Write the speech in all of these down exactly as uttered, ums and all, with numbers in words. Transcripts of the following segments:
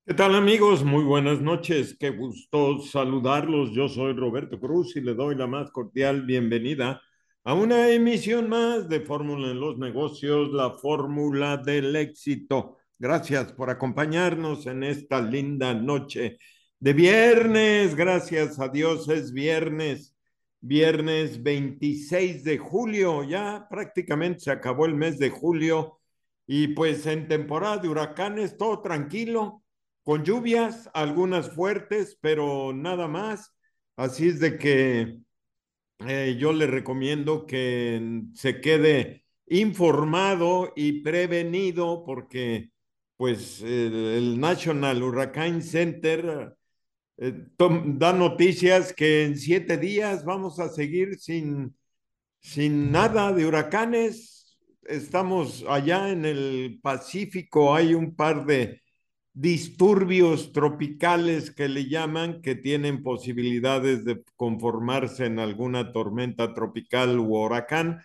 ¿Qué tal amigos? Muy buenas noches. Qué gusto saludarlos. Yo soy Roberto Cruz y le doy la más cordial bienvenida a una emisión más de Fórmula en los Negocios, la fórmula del éxito. Gracias por acompañarnos en esta linda noche de viernes. Gracias a Dios es viernes, viernes veintiséis de julio. Ya prácticamente se acabó el mes de julio y pues en temporada de huracanes todo tranquilo con lluvias, algunas fuertes, pero nada más. Así es de que eh, yo le recomiendo que se quede informado y prevenido porque pues el, el National Hurricane Center eh, da noticias que en siete días vamos a seguir sin, sin nada de huracanes. Estamos allá en el Pacífico, hay un par de disturbios tropicales que le llaman, que tienen posibilidades de conformarse en alguna tormenta tropical u huracán,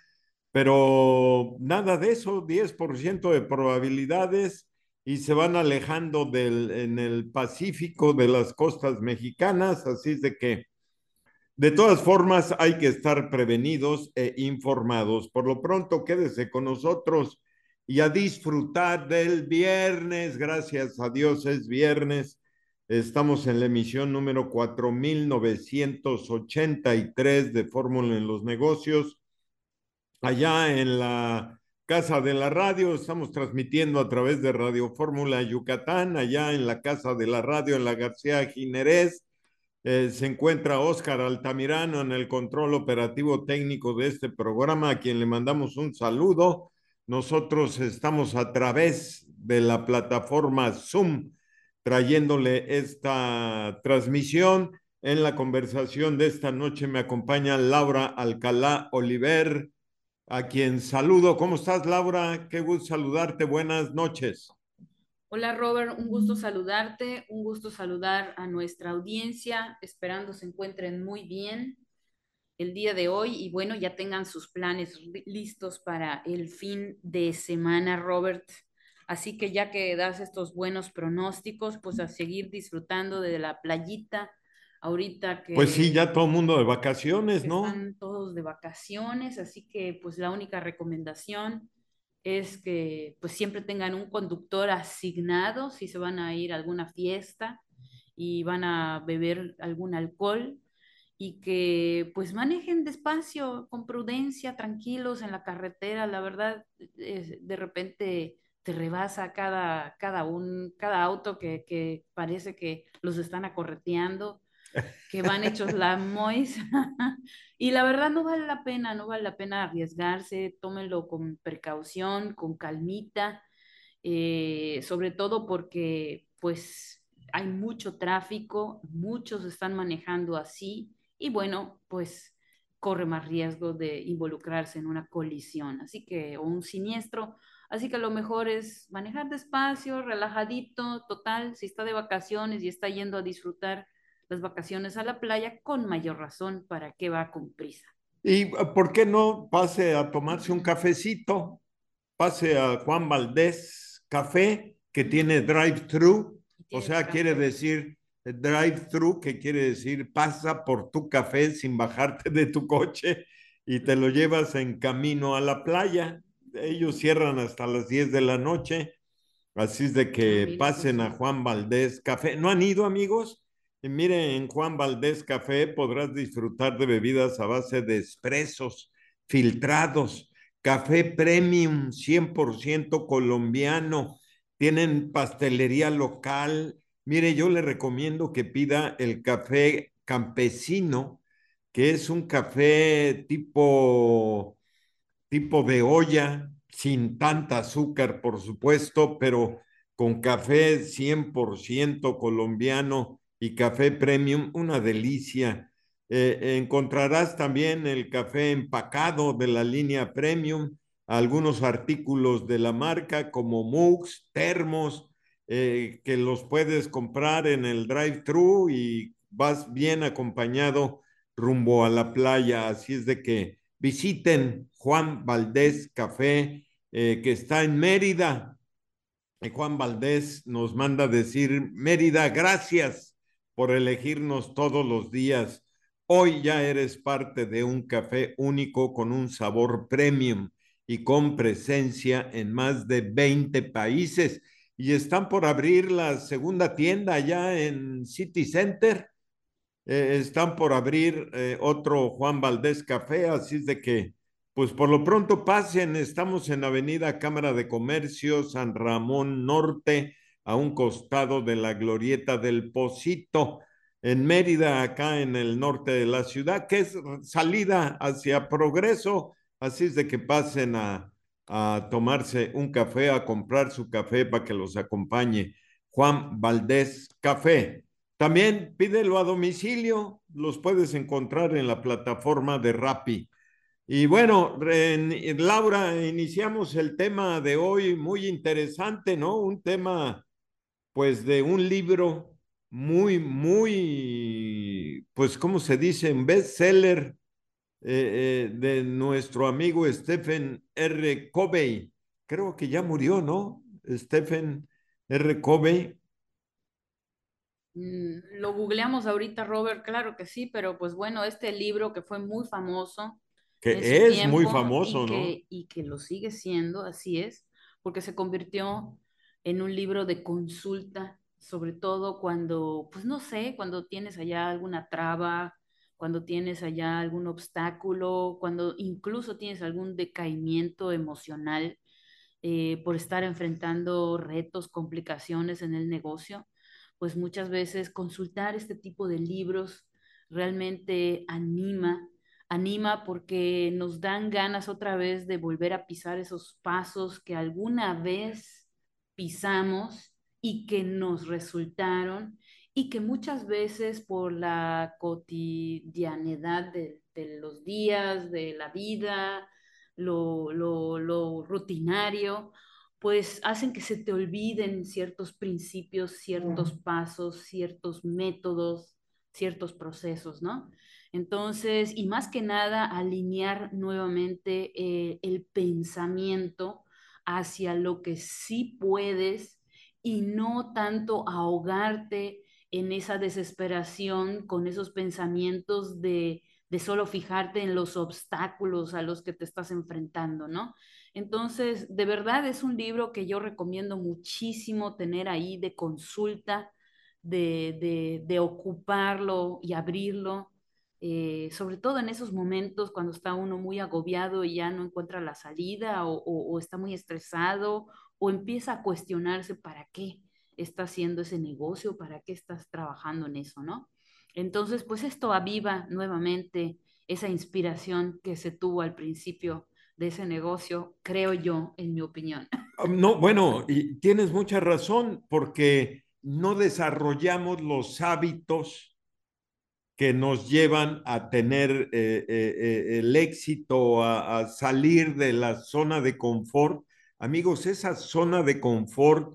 pero nada de eso, diez por ciento de probabilidades y se van alejando del, en el Pacífico de las costas mexicanas, así es de que de todas formas, hay que estar prevenidos e informados. Por lo pronto, quédese con nosotros y a disfrutar del viernes. Gracias a Dios es viernes. Estamos en la emisión número cuatro mil novecientos ochenta y tres de Fórmula en los Negocios. Allá en la Casa de la Radio, estamos transmitiendo a través de Radio Fórmula Yucatán, allá en la Casa de la Radio, en la García Ginerés. Eh, se encuentra Óscar Altamirano en el control operativo técnico de este programa, a quien le mandamos un saludo. Nosotros estamos a través de la plataforma Zoom trayéndole esta transmisión. En la conversación de esta noche me acompaña Laura Alcalá Oliver, a quien saludo. ¿Cómo estás, Laura? Qué gusto saludarte. Buenas noches. Hola Robert, un gusto saludarte, un gusto saludar a nuestra audiencia, esperando se encuentren muy bien el día de hoy y bueno, ya tengan sus planes li- listos para el fin de semana, Robert. Así que ya que das estos buenos pronósticos, pues a seguir disfrutando de la playita, ahorita Pues sí, que ya todo el mundo de vacaciones, ¿no? están todos de vacaciones, así que pues la única recomendación es que pues siempre tengan un conductor asignado si se van a ir a alguna fiesta y van a beber algún alcohol y que pues manejen despacio, con prudencia, tranquilos en la carretera. La verdad, es- de repente te rebasa cada, cada, un, cada auto que, que parece que los están acorreteando, que van hechos la mois. Y la verdad no vale la pena, no vale la pena arriesgarse, tómenlo con precaución, con calmita, eh, sobre todo porque pues hay mucho tráfico, muchos están manejando así y bueno, pues corre más riesgo de involucrarse en una colisión, así que, o un siniestro. Así que lo mejor es manejar despacio, relajadito, total, si está de vacaciones y está yendo a disfrutar las vacaciones a la playa, con mayor razón, ¿para qué va con prisa? ¿Y eh, por qué no pase a tomarse un cafecito? Pase a Juan Valdés Café, que tiene drive-thru, Y o tiene sea, quiere café. decir eh, drive-thru, que quiere decir pasa por tu café sin bajarte de tu coche y te lo llevas en camino a la playa. Ellos cierran hasta las diez de la noche, así es de Ah, que mira, eso pasen a sí. Juan Valdés Café. ¿No han ido, amigos? Y mire, en Juan Valdés Café podrás disfrutar de bebidas a base de expresos filtrados, café premium cien por ciento colombiano, tienen pastelería local. Mire, yo le recomiendo que pida el café campesino, que es un café tipo tipo de olla, sin tanta azúcar, por supuesto, pero con café cien por ciento colombiano y café premium, una delicia. Eh, encontrarás también el café empacado de la línea premium, algunos artículos de la marca como mugs, termos, eh, que los puedes comprar en el drive-thru y vas bien acompañado rumbo a la playa. Así es de que visiten Juan Valdés Café, eh, que está en Mérida. Y Juan Valdés nos manda decir, Mérida, gracias por elegirnos todos los días. Hoy ya eres parte de un café único con un sabor premium y con presencia en más de veinte países. Y están por abrir la segunda tienda ya en City Center. Eh, están por abrir eh, otro Juan Valdés Café, así es de que, pues por lo pronto pasen, estamos en Avenida Cámara de Comercio, San Ramón Norte, a un costado de la Glorieta del Pocito, en Mérida, acá en el norte de la ciudad, que es salida hacia Progreso, así es de que pasen a, a tomarse un café, a comprar su café para que los acompañe. Juan Valdés Café. También pídelo a domicilio, los puedes encontrar en la plataforma de Rappi. Y bueno, en, en Laura, iniciamos el tema de hoy muy interesante, ¿no? Un tema, pues, de un libro muy, muy, pues, ¿cómo se dice? Un bestseller eh, eh, de nuestro amigo Stephen R. Covey. Creo que ya murió, ¿no? Stephen R. Covey. Mm, Lo googleamos ahorita, Robert, claro que sí, pero pues bueno, este libro que fue muy famoso en su Que es muy tiempo y famoso, ¿no? que, y que lo sigue siendo, así es, porque se convirtió en un libro de consulta, sobre todo cuando, pues no sé, cuando tienes allá alguna traba, cuando tienes allá algún obstáculo, cuando incluso tienes algún decaimiento emocional eh, por estar enfrentando retos, complicaciones en el negocio, pues muchas veces consultar este tipo de libros realmente anima, anima porque nos dan ganas otra vez de volver a pisar esos pasos que alguna vez pisamos y que nos resultaron y que muchas veces por la cotidianidad de, de los días, de la vida, lo, lo, lo rutinario, pues hacen que se te olviden ciertos principios, ciertos pasos, ciertos métodos, ciertos procesos, ¿no? Entonces, y más que nada, alinear nuevamente eh, el pensamiento hacia lo que sí puedes y no tanto ahogarte en esa desesperación con esos pensamientos de, de solo fijarte en los obstáculos a los que te estás enfrentando, ¿no? Entonces, de verdad es un libro que yo recomiendo muchísimo tener ahí de consulta, de, de, de ocuparlo y abrirlo, eh, sobre todo en esos momentos cuando está uno muy agobiado y ya no encuentra la salida o, o, o está muy estresado o empieza a cuestionarse para qué está haciendo ese negocio, para qué estás trabajando en eso, ¿no? Entonces, pues esto aviva nuevamente esa inspiración que se tuvo al principio de ese negocio, creo yo, en mi opinión. Ah, no, bueno, y tienes mucha razón, porque no desarrollamos los hábitos que nos llevan a tener eh, eh, eh, el éxito, a, a salir de la zona de confort. Amigos, esa zona de confort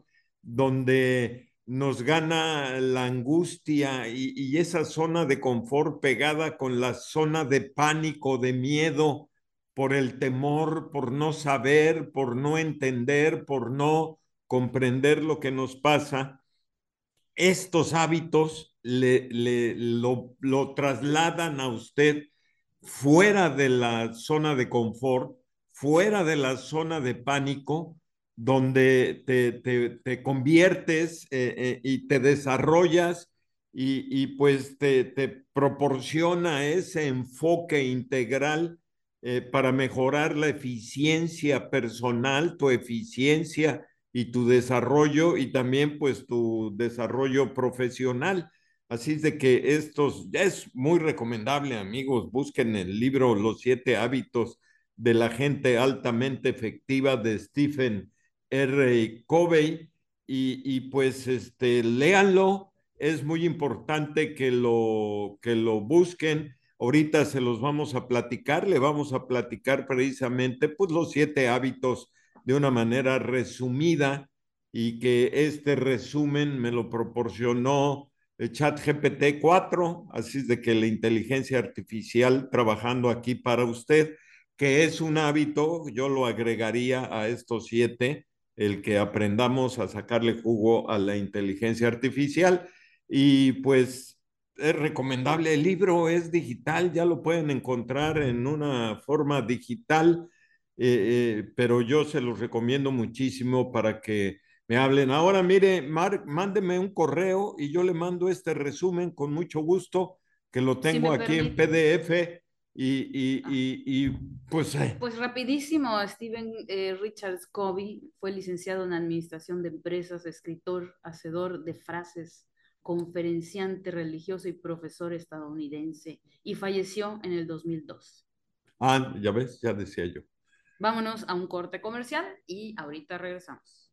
donde nos gana la angustia y, y esa zona de confort pegada con la zona de pánico, de miedo, por el temor, por no saber, por no entender, por no comprender lo que nos pasa. Estos hábitos le, le lo, lo, trasladan a usted fuera de la zona de confort, fuera de la zona de pánico, donde te, te, te conviertes eh, eh, y te desarrollas y, y pues te, te, proporciona ese enfoque integral eh, para mejorar la eficiencia personal, tu eficiencia y tu desarrollo y también pues tu desarrollo profesional. Así es de que estos, ya es muy recomendable, amigos, busquen el libro Los siete hábitos de la gente altamente efectiva de Stephen R. Covey y, y pues este, léanlo, es muy importante que lo, que lo busquen. Ahorita se los vamos a platicar, le vamos a platicar precisamente pues los siete hábitos de una manera resumida y que este resumen me lo proporcionó ChatGPT cuatro, así es de que la inteligencia artificial trabajando aquí para usted, que es un hábito, yo lo agregaría a estos siete, el que aprendamos a sacarle jugo a la inteligencia artificial. Y pues es recomendable, el libro es digital, ya lo pueden encontrar en una forma digital, eh, eh, pero yo se los recomiendo muchísimo para que me hablen. Ahora, mire, Mark, mándeme un correo y yo le mando este resumen con mucho gusto, que lo Si tengo me aquí en permite. P D F y, y, Ah, y, y pues eh, pues rapidísimo, Stephen eh, Richard Covey fue licenciado en Administración de Empresas, escritor, hacedor de frases, conferenciante religioso y profesor estadounidense, y falleció en el dos mil dos. ah, ya ves, ya decía yo. Vámonos a un corte comercial y ahorita regresamos.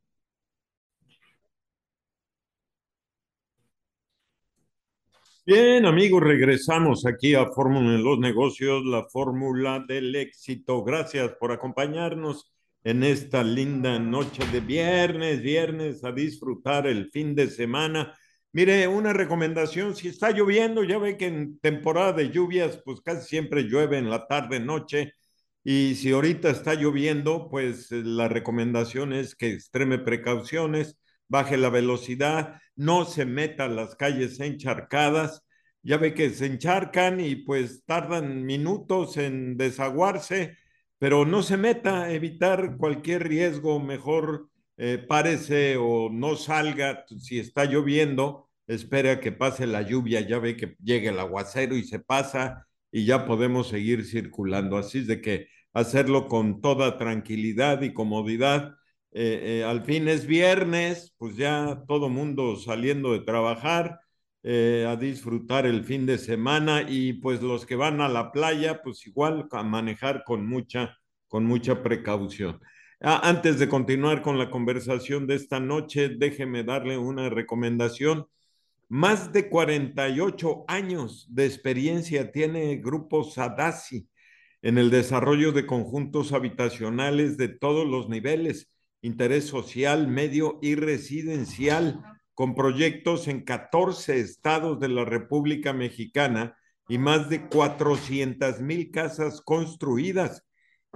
Bien, amigos, regresamos aquí a Fórmula en los Negocios, la fórmula del éxito. Gracias por acompañarnos en esta linda noche de viernes, viernes, a disfrutar el fin de semana. Mire, una recomendación, si está lloviendo, ya ve que en temporada de lluvias, pues casi siempre llueve en la tarde, noche, y si ahorita está lloviendo, pues eh, la recomendación es que extreme precauciones, baje la velocidad, no se meta a las calles encharcadas. Ya ve que se encharcan y pues tardan minutos en desaguarse, pero no se meta, evitar cualquier riesgo, mejor eh, párese o no salga si está lloviendo, espera que pase la lluvia, ya ve que llegue el aguacero y se pasa y ya podemos seguir circulando. Así es de que hacerlo con toda tranquilidad y comodidad. Eh, eh, al fin es viernes, pues ya todo mundo saliendo de trabajar, eh, a disfrutar el fin de semana y pues los que van a la playa, pues igual a manejar con mucha, con mucha precaución. Ah, antes de continuar con la conversación de esta noche, déjeme darle una recomendación. Más de cuarenta y ocho años de experiencia tiene Grupo Sadasi en el desarrollo de conjuntos habitacionales de todos los niveles, interés social, medio y residencial, con proyectos en catorce estados de la República Mexicana y más de cuatrocientas mil casas construidas.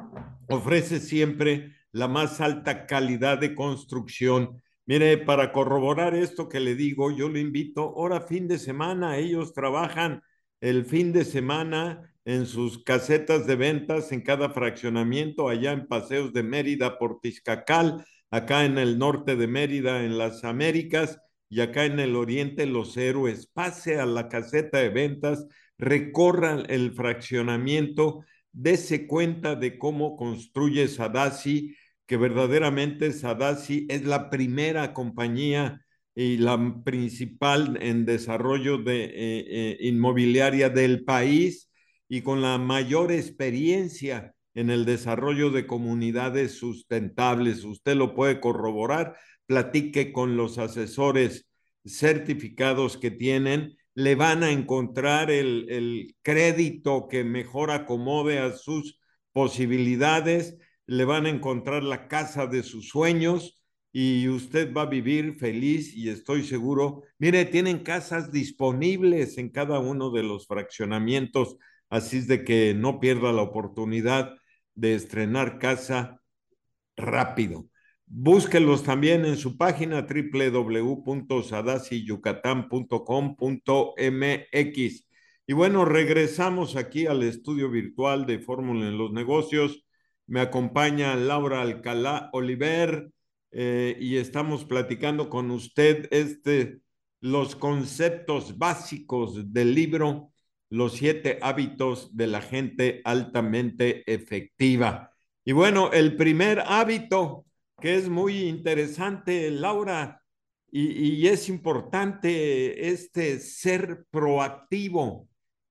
Ofrece siempre la más alta calidad de construcción. Mire, para corroborar esto que le digo, yo le invito, ahora fin de semana, ellos trabajan el fin de semana en sus casetas de ventas en cada fraccionamiento, allá en Paseos de Mérida por Tizcacal, acá en el norte de Mérida, en las Américas, y acá en el oriente, Los Héroes. Pase a la caseta de ventas, recorran el fraccionamiento, dese cuenta de cómo construye Sadasi, que verdaderamente Sadasi es la primera compañía y la principal en desarrollo de eh, eh, inmobiliaria del país y con la mayor experiencia en el desarrollo de comunidades sustentables. Usted lo puede corroborar, platique con los asesores certificados que tienen, le van a encontrar el, el crédito que mejor acomode a sus posibilidades, le van a encontrar la casa de sus sueños y usted va a vivir feliz y estoy seguro. Mire, tienen casas disponibles en cada uno de los fraccionamientos, así es de que no pierda la oportunidad de estrenar casa rápido. Búsquelos también en su página doble u doble u doble u punto sadasi yucatán punto com punto m x. Y bueno, regresamos aquí al estudio virtual de Fórmula en los Negocios. Me acompaña Laura Alcalá Oliver eh, y estamos platicando con usted este, los conceptos básicos del libro Los siete hábitos de la gente altamente efectiva. Y bueno, el primer hábito que es muy interesante, Laura, y, y es importante este ser proactivo.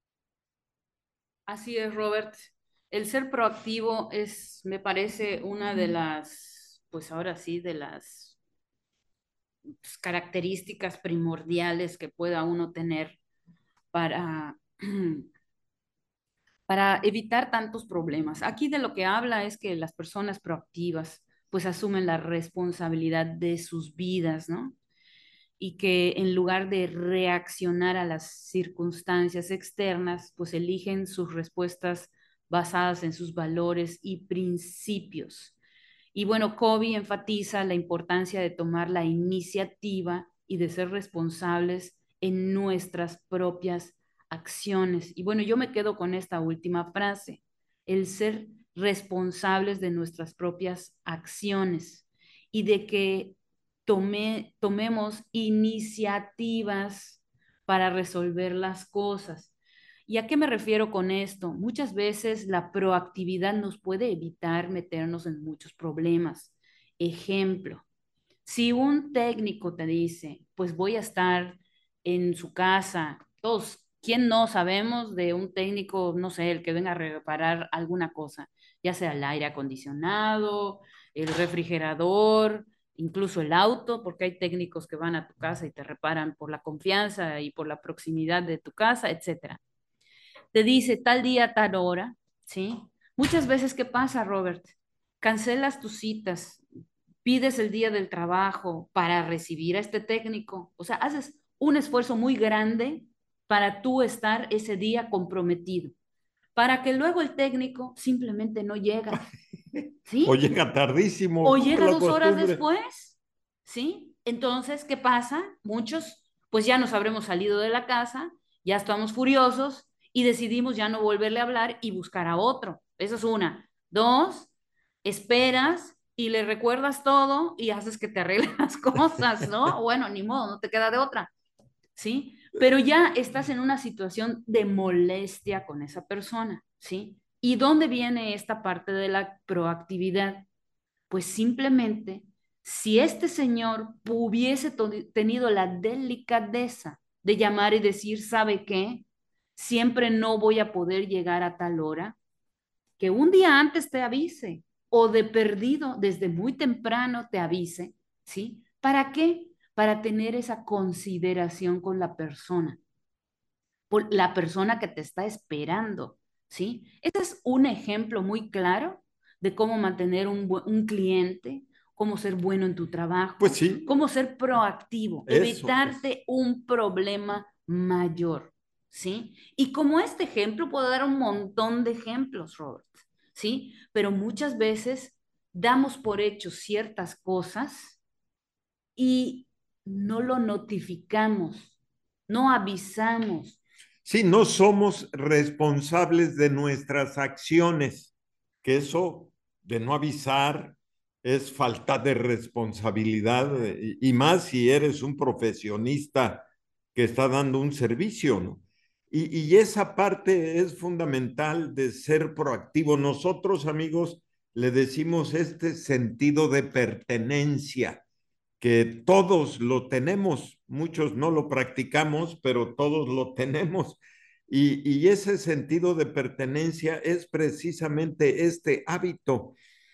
Así es, Robert. El ser proactivo es, me parece, una de las, pues ahora sí, de las pues, características primordiales que pueda uno tener para, para evitar tantos problemas. Aquí de lo que habla es que las personas proactivas pues asumen la responsabilidad de sus vidas, ¿no? Y que en lugar de reaccionar a las circunstancias externas, pues eligen sus respuestas basadas en sus valores y principios. Y bueno, Covey enfatiza la importancia de tomar la iniciativa y de ser responsables en nuestras propias acciones. Y bueno, yo me quedo con esta última frase, el ser responsables de nuestras propias acciones y de que tome, tomemos iniciativas para resolver las cosas. ¿Y a qué me refiero con esto? Muchas veces la proactividad nos puede evitar meternos en muchos problemas. Ejemplo, si un técnico te dice, pues voy a estar en su casa, todos, ¿quién no sabemos de un técnico, no sé, el que venga a reparar alguna cosa, ya sea el aire acondicionado, el refrigerador, incluso el auto, porque hay técnicos que van a tu casa y te reparan por la confianza y por la proximidad de tu casa, etcétera. Te dice tal día, tal hora, ¿sí? Muchas veces, ¿qué pasa, Robert? Cancelas tus citas, pides el día del trabajo para recibir a este técnico, o sea, haces un esfuerzo muy grande para tú estar ese día comprometido, para que luego el técnico simplemente no llega, O ¿sí? llega tardísimo, O como llega la dos horas costumbre. después, ¿sí? Entonces, ¿qué pasa? Muchos, pues ya nos habremos salido de la casa, ya estamos furiosos y decidimos ya no volverle a hablar y buscar a otro. Esa es una. Dos, esperas y le recuerdas todo y haces que te arreglen las cosas, ¿no? Bueno, ni modo, no te queda de otra, ¿sí? Pero ya estás en una situación de molestia con esa persona, ¿sí? ¿Y dónde viene esta parte de la proactividad? Pues simplemente, si este señor hubiese tenido la delicadeza de llamar y decir, ¿sabe qué? Siempre no voy a poder llegar a tal hora, que un día antes te avise o de perdido desde muy temprano te avise, ¿sí? ¿Para qué? Para tener esa consideración con la persona, por la persona que te está esperando, ¿sí? Este es un ejemplo muy claro de cómo mantener un, un cliente, cómo ser bueno en tu Pues trabajo, sí, cómo ser proactivo, eso, pues. evitarte un problema mayor, ¿sí? Y como este ejemplo, puedo dar un montón de ejemplos, Robert, ¿sí? Pero muchas veces damos por hecho ciertas cosas y no lo notificamos, no avisamos. Sí, no somos responsables de nuestras acciones, que eso de no avisar es falta de responsabilidad y, y más si eres un profesionista que está dando un servicio, ¿no? Y, y esa parte es fundamental de ser proactivo. Nosotros, amigos, le decimos este sentido de pertenencia que todos lo tenemos, muchos no lo practicamos, pero todos lo tenemos. Y, y ese sentido de pertenencia es precisamente este hábito,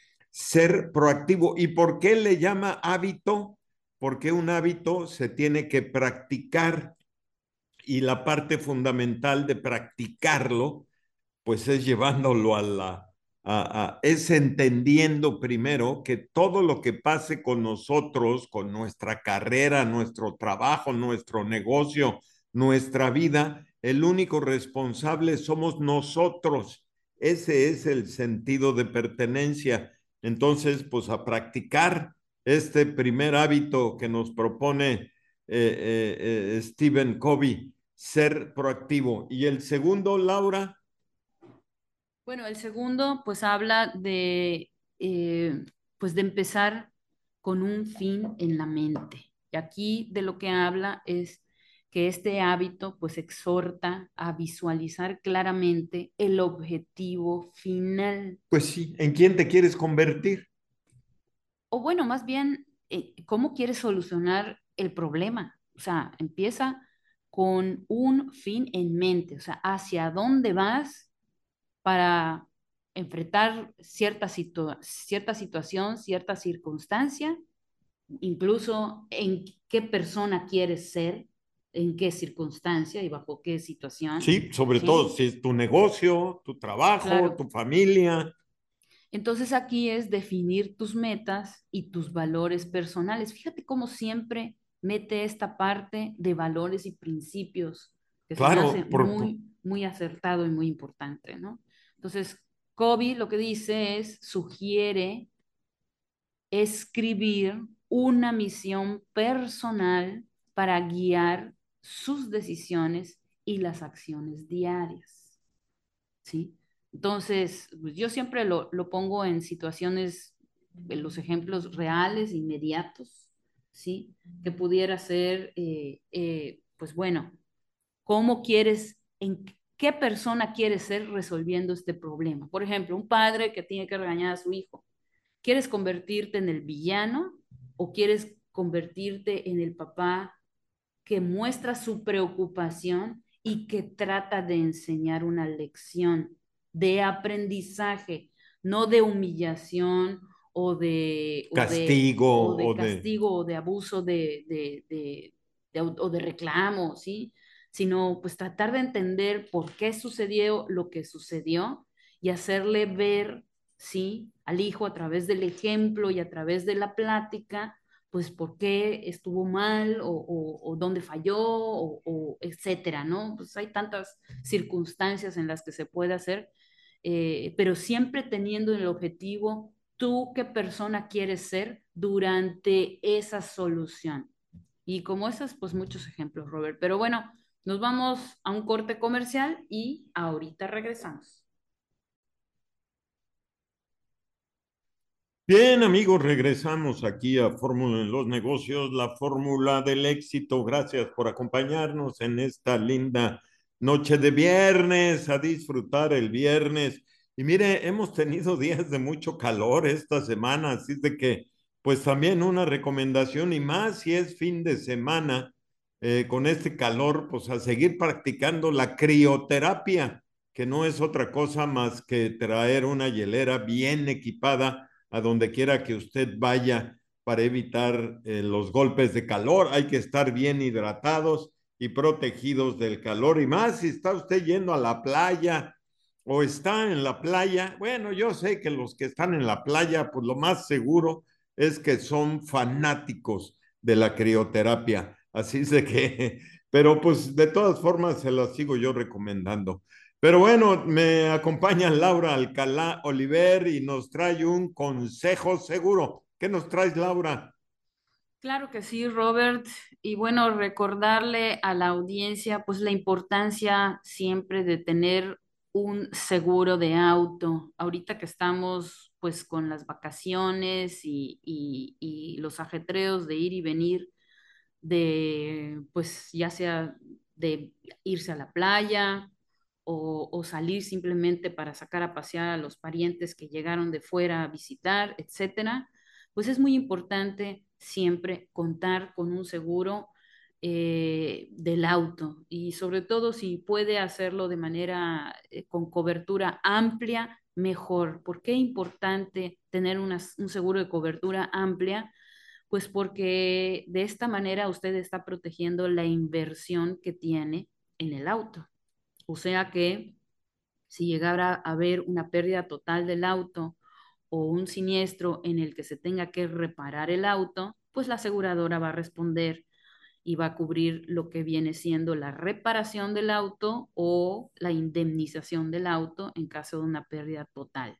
ser proactivo. ¿Y por qué le llama hábito? Porque un hábito se tiene que practicar y la parte fundamental de practicarlo pues es llevándolo a la, a, a, es entendiendo primero que todo lo que pase con nosotros, con nuestra carrera, nuestro trabajo, nuestro negocio, nuestra vida, el único responsable somos nosotros. Ese es el sentido de pertenencia. Entonces, pues a practicar este primer hábito que nos propone eh, eh, eh, Stephen Covey, ser proactivo. Y el segundo, Laura. Bueno, el segundo pues habla de, eh, pues de empezar con un fin en la mente. Y aquí de lo que habla es que este hábito pues exhorta a visualizar claramente el objetivo final. Pues sí, ¿en quién te quieres convertir? O bueno, más bien, eh, ¿cómo quieres solucionar el problema? O sea, empieza con un fin en mente, o sea, hacia dónde vas para enfrentar cierta, situa cierta situación, cierta circunstancia, incluso en qué persona quieres ser, en qué circunstancia y bajo qué situación, Sí, sobre todo ¿sí? si es tu negocio, tu trabajo, Claro. tu familia. Entonces aquí es definir tus metas y tus valores personales. Fíjate cómo siempre mete esta parte de valores y principios que se me hace Claro, por, por- muy, muy acertado y muy importante, ¿no? Entonces, Covey lo que dice es, sugiere escribir una misión personal para guiar sus decisiones y las acciones diarias, ¿sí? Entonces, pues yo siempre lo, lo pongo en situaciones, en los ejemplos reales, inmediatos, ¿sí? Que pudiera ser, eh, eh, pues bueno, ¿cómo quieres, en qué persona quieres ser resolviendo este problema? Por ejemplo, un padre que tiene que regañar a su hijo. ¿Quieres convertirte en el villano o quieres convertirte en el papá que muestra su preocupación y que trata de enseñar una lección de aprendizaje, no de humillación o de, o de, Castigo o de o de... castigo o de abuso de, de, de, de, o de reclamo, ¿sí? Sino pues tratar de entender por qué sucedió lo que sucedió y hacerle ver, ¿sí? Al hijo a través del ejemplo y a través de la plática pues por qué estuvo mal o, o, o dónde falló o, o, etcétera, ¿no? Pues hay tantas circunstancias en las que se puede hacer, eh, pero siempre teniendo el objetivo, tú qué persona quieres ser durante esa solución. Y como esas, pues muchos ejemplos, Robert. Pero bueno, nos vamos a un corte comercial y ahorita regresamos. Bien, amigos, regresamos aquí a Fórmula en los Negocios, la fórmula del éxito. Gracias por acompañarnos en esta linda noche de viernes, a disfrutar el viernes. Y mire, hemos tenido días de mucho calor esta semana, así de que, pues también una recomendación y más si es fin de semana, eh, con este calor, pues a seguir practicando la crioterapia, que no es otra cosa más que traer una hielera bien equipada a donde quiera que usted vaya para evitar eh, los golpes de calor. Hay que estar bien hidratados y protegidos del calor. Y más si está usted yendo a la playa o está en la playa. Bueno, yo sé que los que están en la playa, pues lo más seguro es que son fanáticos de la crioterapia. Así es de que, pero pues de todas formas se las sigo yo recomendando. Pero bueno, me acompaña Laura Alcalá Oliver y nos trae un consejo seguro. ¿Qué nos traes, Laura? Claro que sí, Robert. Y bueno, recordarle a la audiencia pues la importancia siempre de tener un seguro de auto. Ahorita que estamos pues con las vacaciones y, y, y los ajetreos de ir y venir, de pues ya sea de irse a la playa o, o salir simplemente para sacar a pasear a los parientes que llegaron de fuera a visitar, etcétera, pues es muy importante siempre contar con un seguro eh, del auto y sobre todo si puede hacerlo de manera eh, con cobertura amplia, mejor. ¿Por qué es importante tener una, un seguro de cobertura amplia? Pues porque de esta manera usted está protegiendo la inversión que tiene en el auto. O sea que si llegara a haber una pérdida total del auto o un siniestro en el que se tenga que reparar el auto, pues la aseguradora va a responder y va a cubrir lo que viene siendo la reparación del auto o la indemnización del auto en caso de una pérdida total.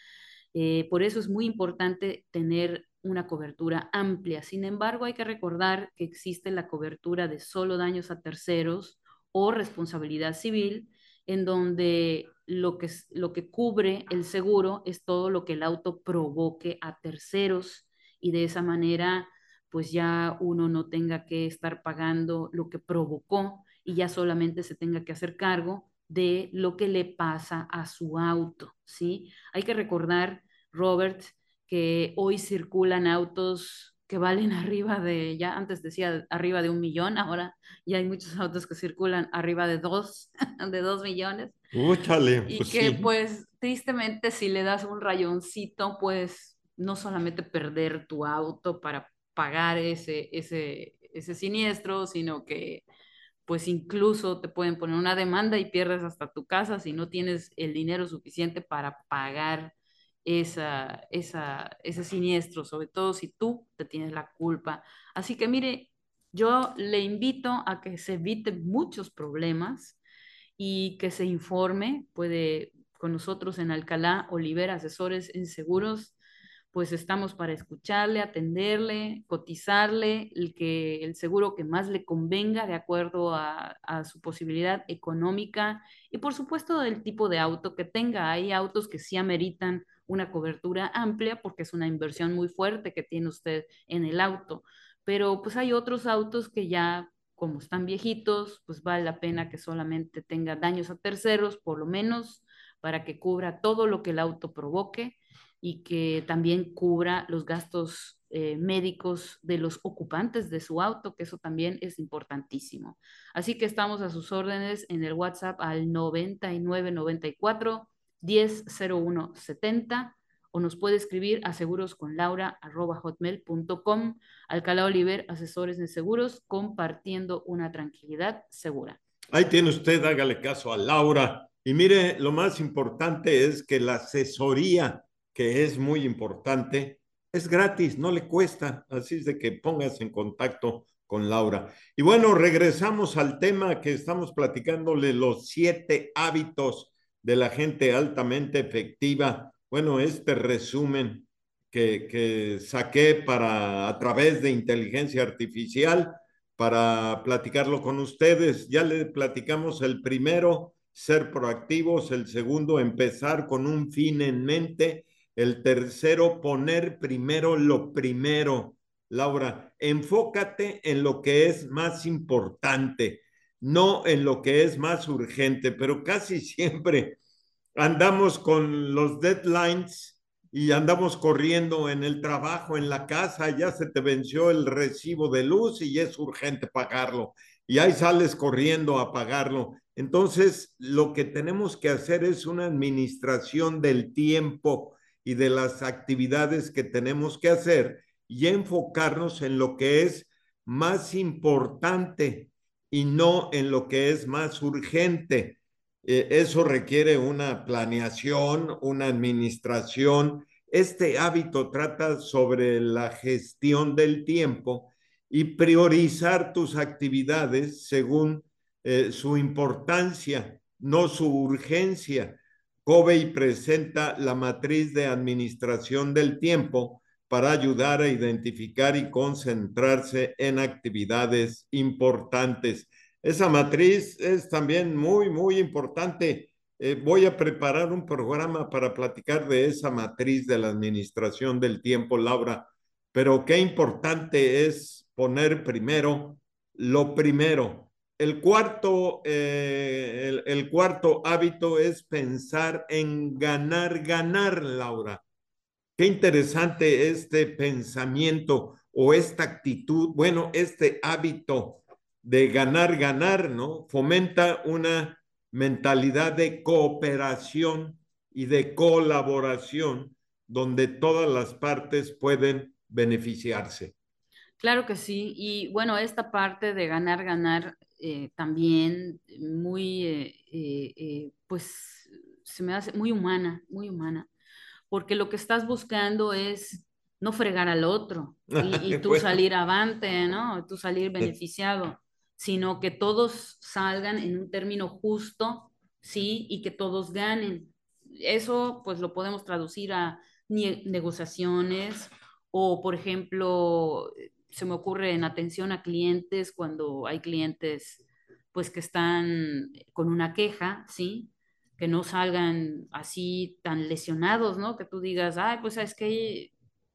Eh, por eso es muy importante tener una cobertura amplia. Sin embargo, hay que recordar que existe la cobertura de solo daños a terceros o responsabilidad civil, en donde lo que, lo que cubre el seguro es todo lo que el auto provoque a terceros y de esa manera pues ya uno no tenga que estar pagando lo que provocó y ya solamente se tenga que hacer cargo de lo que le pasa a su auto, ¿sí? Hay que recordar, Robert, que hoy circulan autos que valen arriba de, ya antes decía arriba de un millón, ahora ya hay muchos autos que circulan arriba de dos, de dos millones, Úchale, y pues que sí. pues tristemente si le das un rayoncito, pues no solamente perder tu auto para pagar ese, ese, ese siniestro, sino que pues incluso te pueden poner una demanda y pierdes hasta tu casa si no tienes el dinero suficiente para pagar esa, esa, ese siniestro, sobre todo si tú te tienes la culpa. Así que mire, yo le invito a que se eviten muchos problemas y que se informe, puede con nosotros en Alcalá, Oliver, asesores en seguros, pues estamos para escucharle, atenderle, cotizarle el, que, el seguro que más le convenga de acuerdo a, a su posibilidad económica y por supuesto del tipo de auto que tenga. Hay autos que sí ameritan una cobertura amplia porque es una inversión muy fuerte que tiene usted en el auto, pero pues hay otros autos que ya como están viejitos, pues vale la pena que solamente tenga daños a terceros, por lo menos para que cubra todo lo que el auto provoque y que también cubra los gastos eh, médicos de los ocupantes de su auto, que eso también es importantísimo. Así que estamos a sus órdenes en el WhatsApp al noventa y nueve noventa y cuatro diez cero uno setenta o nos puede escribir a segurosconlaura arroba hotmail punto com. Alcalá Oliver, asesores de seguros, compartiendo una tranquilidad segura. Ahí tiene usted, hágale caso a Laura. Y mire, lo más importante es que la asesoría, que es muy importante, es gratis, no le cuesta. Así es de que pongas en contacto con Laura. Y bueno, regresamos al tema que estamos platicándole, los siete hábitos de la gente altamente efectiva. Bueno, este resumen que, que saqué para a través de inteligencia artificial para platicarlo con ustedes. Ya le platicamos el primero, ser proactivos; el segundo, empezar con un fin en mente; el tercero, poner primero lo primero. Laura, enfócate en lo que es más importante, no en lo que es más urgente, pero casi siempre andamos con los deadlines y andamos corriendo en el trabajo, en la casa, ya se te venció el recibo de luz y es urgente pagarlo. Y ahí sales corriendo a pagarlo. Entonces, lo que tenemos que hacer es una administración del tiempo y de las actividades que tenemos que hacer y enfocarnos en lo que es más importante y no en lo que es más urgente. Eh, eso requiere una planeación, una administración. Este hábito trata sobre la gestión del tiempo y priorizar tus actividades según eh, su importancia, no su urgencia. Covey presenta la matriz de administración del tiempo para ayudar a identificar y concentrarse en actividades importantes. Esa matriz es también muy, muy importante. Eh, voy a preparar un programa para platicar de esa matriz de la administración del tiempo, Laura, pero qué importante es poner primero lo primero. El cuarto, eh, el, el cuarto hábito es pensar en ganar, ganar, Laura. Qué interesante este pensamiento o esta actitud, bueno, este hábito de ganar, ganar, ¿no? Fomenta una mentalidad de cooperación y de colaboración donde todas las partes pueden beneficiarse. Claro que sí, y bueno, esta parte de ganar, ganar eh, también muy, eh, eh, eh, pues se me hace muy humana, muy humana, porque lo que estás buscando es no fregar al otro y, y tú Bueno, salir avante, ¿no? Tú salir beneficiado, sino que todos salgan en un término justo, ¿sí? Y que todos ganen. Eso pues lo podemos traducir a ne- negociaciones o, por ejemplo, se me ocurre en atención a clientes cuando hay clientes pues que están con una queja, ¿sí? Que no salgan así tan lesionados, ¿no? Que tú digas, ay, pues es que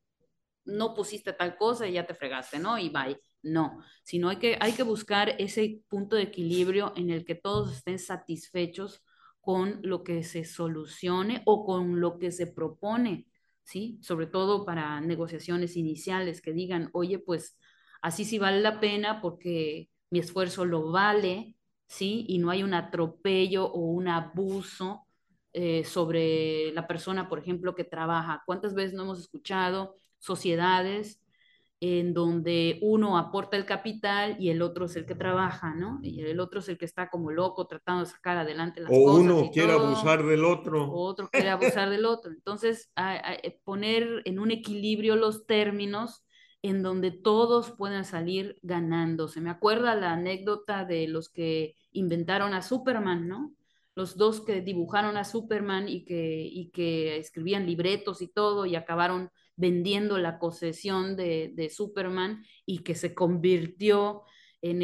no pusiste tal cosa y ya te fregaste, ¿no? Y bye. No, sino hay que, hay que buscar ese punto de equilibrio en el que todos estén satisfechos con lo que se solucione o con lo que se propone, ¿sí? Sobre todo para negociaciones iniciales que digan, oye, pues así sí vale la pena porque mi esfuerzo lo vale, ¿sí? Y no hay un atropello o un abuso eh, sobre la persona, por ejemplo, que trabaja. ¿Cuántas veces no hemos escuchado sociedades en donde uno aporta el capital y el otro es el que trabaja, ¿no? Y el otro es el que está como loco tratando de sacar adelante las o cosas uno y quiere todo, abusar del o otro. otro quiere abusar del otro. Entonces, a, a, poner en un equilibrio los términos en donde todos puedan salir ganando. Se me acuerda la anécdota de los que inventaron a Superman, ¿no? Los dos que dibujaron a Superman y que, y que escribían libretos y todo y acabaron vendiendo la posesión de, de Superman y que se convirtió en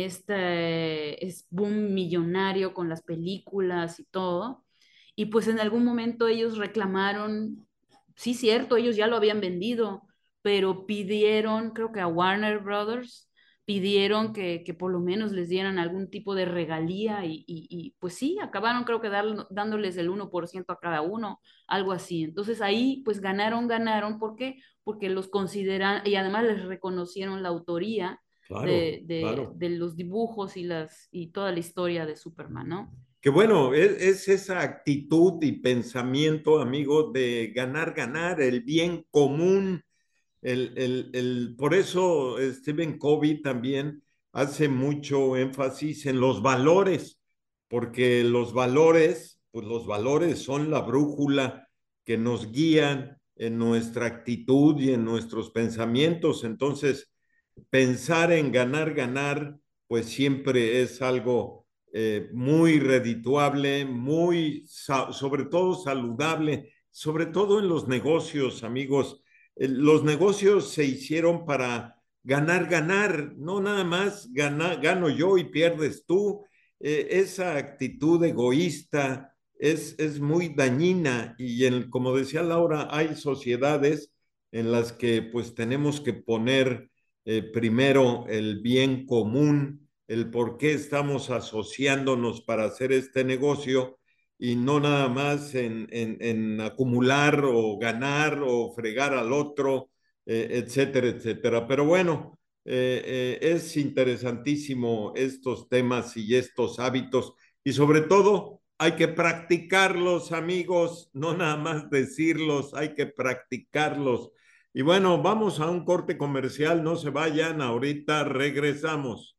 este es boom millonario con las películas y todo. Y pues en algún momento ellos reclamaron, sí, cierto, ellos ya lo habían vendido, pero pidieron, creo que a Warner Brothers, pidieron que, que por lo menos les dieran algún tipo de regalía y, y, y pues sí, acabaron creo que dar, dándoles el uno por ciento a cada uno, algo así. Entonces ahí pues ganaron, ganaron, ¿por qué? Porque los consideran y además les reconocieron la autoría Claro, de, de, claro. de los dibujos y, las, y toda la historia de Superman, ¿no? Que bueno, es, es esa actitud y pensamiento, amigo, de ganar, ganar, el bien común. El, el, el, por eso Stephen Covey también hace mucho énfasis en los valores, porque los valores, pues los valores son la brújula que nos guían en nuestra actitud y en nuestros pensamientos. Entonces, pensar en ganar, ganar, pues siempre es algo eh, muy redituable, muy, sobre todo saludable, sobre todo en los negocios, amigos. Eh, los negocios se hicieron para ganar, ganar, no nada más gana, gano yo y pierdes tú. Eh, esa actitud egoísta es, es muy dañina y en, como decía Laura, hay sociedades en las que pues tenemos que poner eh, primero el bien común, el por qué estamos asociándonos para hacer este negocio y no nada más en, en, en acumular o ganar o fregar al otro, eh, etcétera, etcétera. Pero bueno, eh, eh, es interesantísimo estos temas y estos hábitos y sobre todo hay que practicarlos, amigos, no nada más decirlos, hay que practicarlos. Y bueno, vamos a un corte comercial, no se vayan, ahorita regresamos.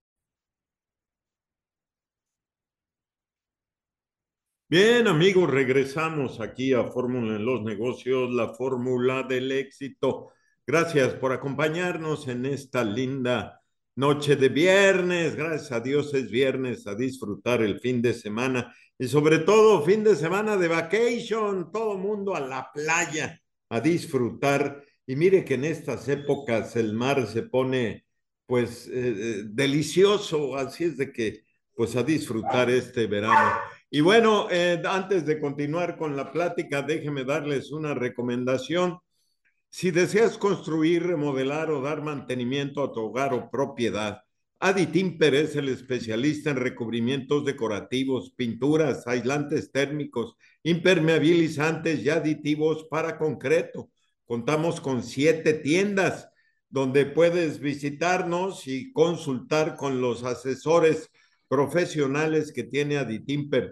Bien, amigos, regresamos aquí a Fórmula en los Negocios, la fórmula del éxito. Gracias por acompañarnos en esta linda noche de viernes. Gracias a Dios es viernes, a disfrutar el fin de semana y sobre todo fin de semana de vacation, todo mundo a la playa a disfrutar. Y mire que en estas épocas el mar se pone pues eh, eh, delicioso, así es de que pues a disfrutar este verano. Y bueno, eh, antes de continuar con la plática, déjeme darles una recomendación. Si deseas construir, remodelar o dar mantenimiento a tu hogar o propiedad, Adi Timper es el especialista en recubrimientos decorativos, pinturas, aislantes térmicos, impermeabilizantes y aditivos para concreto. Contamos con siete tiendas donde puedes visitarnos y consultar con los asesores profesionales que tiene Adi Timper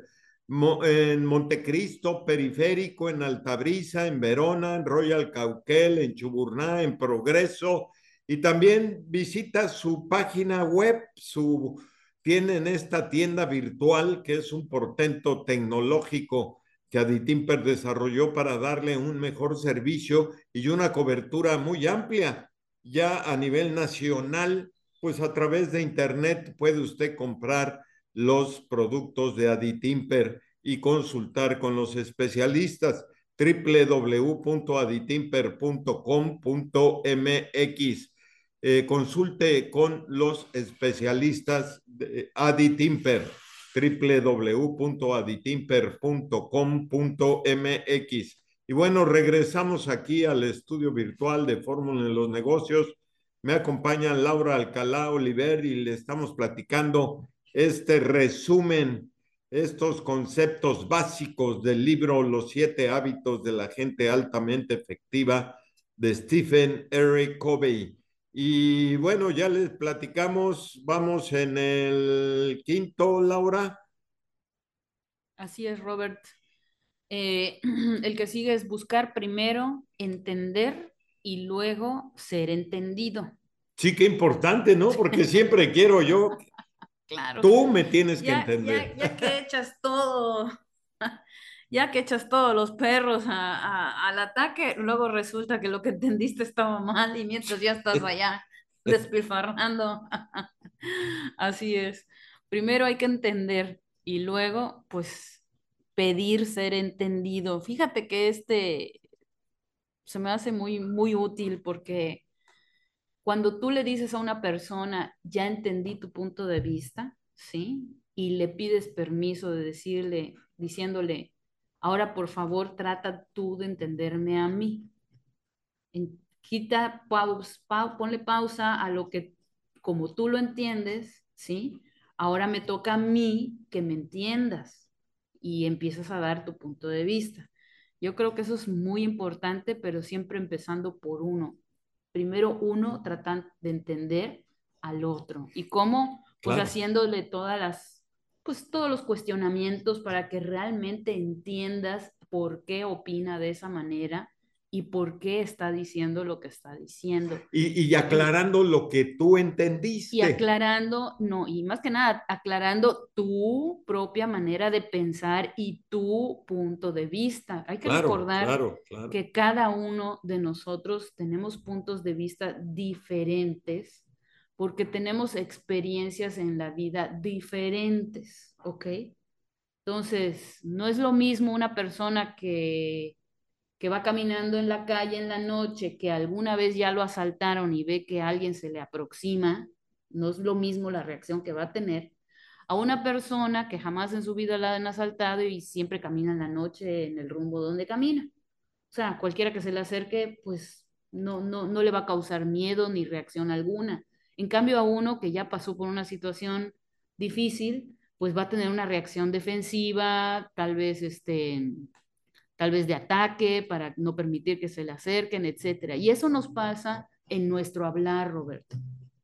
en Montecristo, Periférico, en Altabrisa, en Verona, en Royal Cauquel, en Chuburná, en Progreso. Y también visita su página web, su, tienen esta tienda virtual que es un portento tecnológico que Aditimper desarrolló para darle un mejor servicio y una cobertura muy amplia. Ya a nivel nacional, pues a través de Internet puede usted comprar los productos de Aditimper y consultar con los especialistas doble u doble u doble u punto aditimper punto com punto m x. Eh, consulte con los especialistas de Aditimper doble u doble u doble u punto aditimper punto com punto m x. Y bueno, regresamos aquí al estudio virtual de Fórmula en los Negocios. Me acompaña Laura Alcalá Oliver y le estamos platicando este resumen, estos conceptos básicos del libro Los siete hábitos de la gente altamente efectiva de Stephen Eric Covey. Y bueno, ya les platicamos, vamos en el quinto, Laura. Así es, Robert. Eh, el que sigue es buscar primero, entender y luego ser entendido. Sí, qué importante, ¿no? Porque siempre quiero yo, Claro, tú me tienes que ya, ya, entender. ya que echas todo, ya que echas todos los perros a- a- al ataque, luego resulta que lo que entendiste estaba mal y mientras ya estás allá despilfarrando. Así es. Primero hay que entender y luego, pues, pedir ser entendido. Fíjate que este, se me hace muy, muy útil porque cuando tú le dices a una persona, ya entendí tu punto de vista, ¿sí? Y le pides permiso de decirle, diciéndole, ahora por favor trata tú de entenderme a mí. En- quita, paus, pau- ponle pausa a lo que, como tú lo entiendes, ¿sí? Ahora me toca a mí que me entiendas y empiezas a dar tu punto de vista. Yo creo que eso es muy importante, pero siempre empezando por uno. Primero uno tratando de entender al otro. ¿Y cómo? Pues Claro. haciéndole todas las, pues todos los cuestionamientos para que realmente entiendas por qué opina de esa manera y por qué está diciendo lo que está diciendo. Y, y En- aclarando lo que tú y entendiste. aclarando, no, y más que nada, aclarando tu propia manera de pensar y tu punto de vista. Hay que Claro, recordar claro, claro. que cada uno de nosotros tenemos puntos de vista diferentes porque tenemos experiencias en la vida diferentes, ¿ok? Entonces, no es lo mismo una persona que que va caminando en la calle en la noche, que alguna vez ya lo asaltaron y ve que alguien se le aproxima, no es lo mismo la reacción que va a tener a una persona que jamás en su vida la han asaltado y siempre camina en la noche en el rumbo donde camina. O sea, cualquiera que se le acerque, pues no, no, no le va a causar miedo ni reacción alguna. En cambio, a uno que ya pasó por una situación difícil, pues va a tener una reacción defensiva, tal vez este, tal vez de ataque para no permitir que se le acerquen, etcétera. Y eso nos pasa en nuestro hablar, Roberto.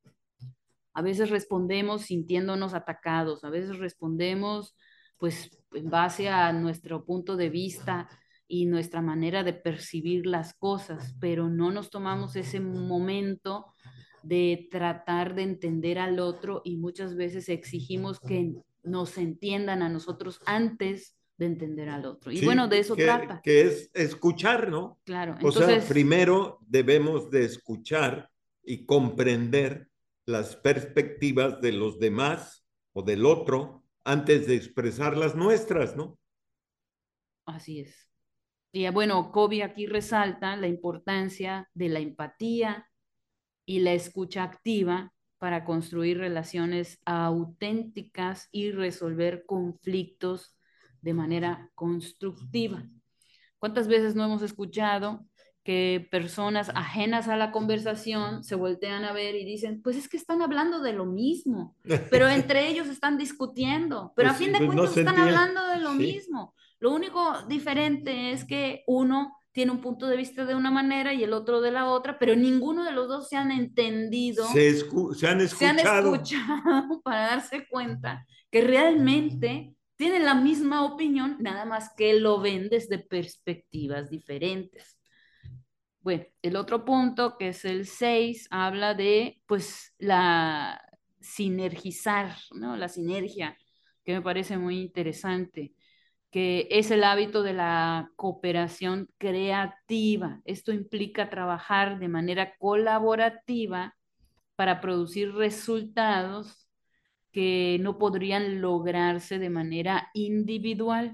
A veces respondemos sintiéndonos atacados, a veces respondemos pues en base a nuestro punto de vista y nuestra manera de percibir las cosas, pero no nos tomamos ese momento de tratar de entender al otro y muchas veces exigimos que nos entiendan a nosotros antes de entender al otro. Y bueno, Sí, de eso que, trata, que es escuchar, ¿no? claro. O sea, Entonces, primero debemos de escuchar y comprender las perspectivas de los demás o del otro antes de expresar las nuestras, ¿no? así es. Y eh, bueno, Kobe aquí resalta la importancia de la empatía y la escucha activa para construir relaciones auténticas y resolver conflictos de manera constructiva. ¿Cuántas veces no hemos escuchado que personas ajenas a la conversación se voltean a ver y dicen, pues es que están hablando de lo mismo, pero entre ellos están discutiendo, pero a Pues, fin de pues no cuentas están sentía, hablando de lo sí. mismo? Lo único diferente es que uno tiene un punto de vista de una manera y el otro de la otra, pero ninguno de los dos se han entendido, Se, escu se han se han escuchado. escuchado para darse cuenta que realmente tienen la misma opinión, nada más que lo ven desde perspectivas diferentes. Bueno, el otro punto, que es el seis, habla de, pues, la sinergizar, ¿no? La sinergia, que me parece muy interesante, que es el hábito de la cooperación creativa. Esto implica trabajar de manera colaborativa para producir resultados que no podrían lograrse de manera individual.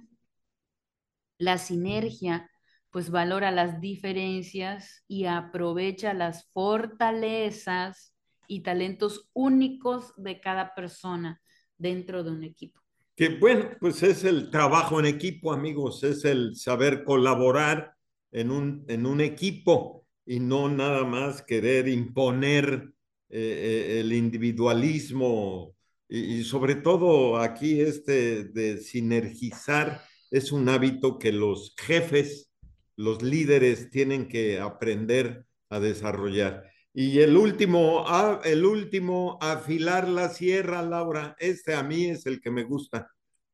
La sinergia pues valora las diferencias y aprovecha las fortalezas y talentos únicos de cada persona dentro de un equipo. Que bueno, pues es el trabajo en equipo, amigos, es el saber colaborar en un, en un equipo y no nada más querer imponer eh, eh, el individualismo y, y sobre todo aquí este de sinergizar es un hábito que los jefes, los líderes tienen que aprender a desarrollar. Y el último, ah, el último, afilar la sierra, Laura. Este a mí es el que me gusta.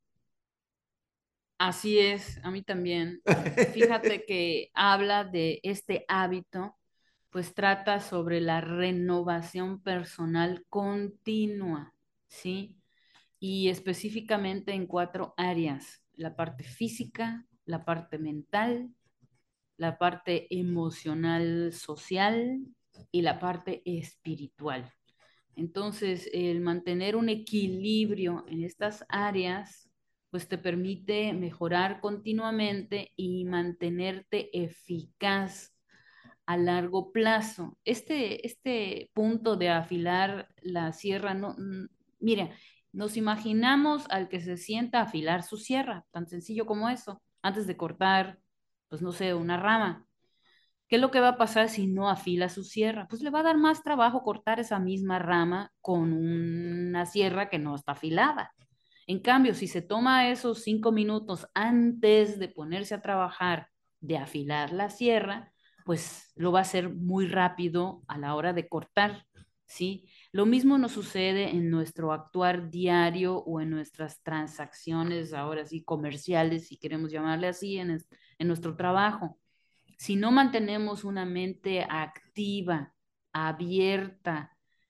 Así es, a mí también. Fíjate que habla de este hábito, pues trata sobre la renovación personal continua, ¿sí? Y específicamente en cuatro áreas: la parte física, la parte mental, la parte emocional social y la parte espiritual. Entonces, el mantener un equilibrio en estas áreas, pues te permite mejorar continuamente y mantenerte eficaz a largo plazo. Este, este punto de afilar la sierra, no, mm, mira, nos imaginamos al que se sienta a afilar su sierra, tan sencillo como eso, antes de cortar, pues no sé, una rama. ¿Qué es lo que va a pasar si no afila su sierra? Pues le va a dar más trabajo cortar esa misma rama con una sierra que no está afilada. En cambio, si se toma esos cinco minutos antes de ponerse a trabajar, de afilar la sierra, pues lo va a hacer muy rápido a la hora de cortar, ¿sí? Lo mismo nos sucede en nuestro actuar diario o en nuestras transacciones, ahora sí, comerciales, si queremos llamarle así, en, es- en nuestro trabajo. Si no mantenemos una mente activa, abierta,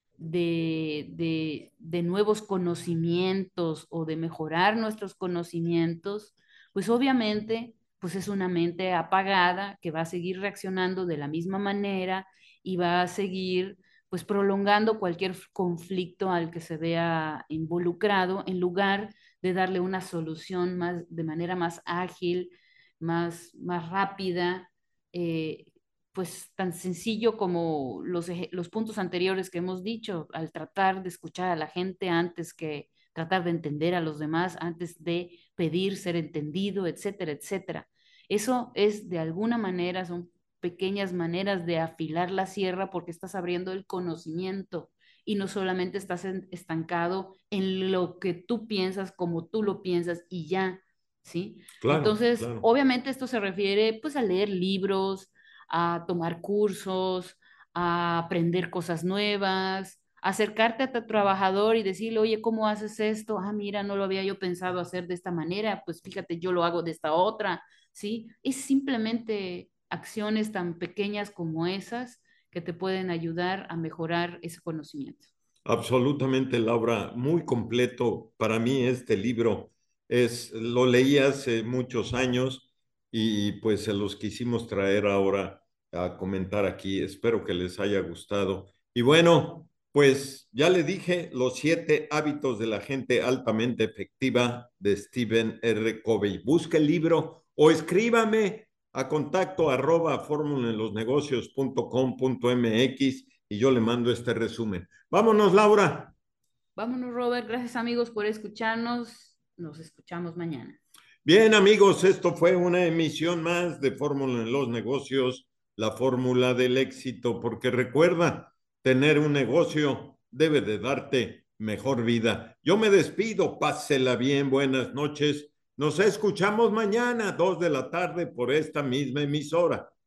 de, de, de nuevos conocimientos o de mejorar nuestros conocimientos, pues obviamente pues es una mente apagada que va a seguir reaccionando de la misma manera y va a seguir pues prolongando cualquier conflicto al que se vea involucrado en lugar de darle una solución más de manera más ágil, más, más rápida, eh, pues tan sencillo como los, los puntos anteriores que hemos dicho, al tratar de escuchar a la gente antes que tratar de entender a los demás, antes de pedir ser entendido, etcétera, etcétera. Eso es de alguna manera, son pequeñas maneras de afilar la sierra porque estás abriendo el conocimiento y no solamente estás en, estancado en lo que tú piensas como tú lo piensas y ya, ¿sí? Claro, Entonces, claro. obviamente esto se refiere pues a leer libros, a tomar cursos, a aprender cosas nuevas, acercarte a tu trabajador y decirle, oye, ¿cómo haces esto? Ah, mira, no lo había yo pensado hacer de esta manera, pues fíjate, yo lo hago de esta otra, ¿sí? Es simplemente acciones tan pequeñas como esas que te pueden ayudar a mejorar ese conocimiento. Absolutamente, Laura, muy completo. Para mí este libro es, lo leí hace muchos años y pues se los quisimos traer ahora a comentar aquí. Espero que les haya gustado. Y bueno, pues ya le dije los siete hábitos de la gente altamente efectiva de Stephen R. Covey. Busque el libro o escríbame a contacto arroba formulenlosnegocios.com.mx y yo le mando este resumen. Vámonos, Laura. Vámonos, Robert. Gracias, amigos, por escucharnos. Nos escuchamos mañana. Bien, amigos, esto fue una emisión más de Fórmula en los Negocios, la fórmula del éxito, porque recuerda, tener un negocio debe de darte mejor vida. Yo me despido, pásela bien, buenas noches. Nos escuchamos mañana, dos de la tarde, por esta misma emisora.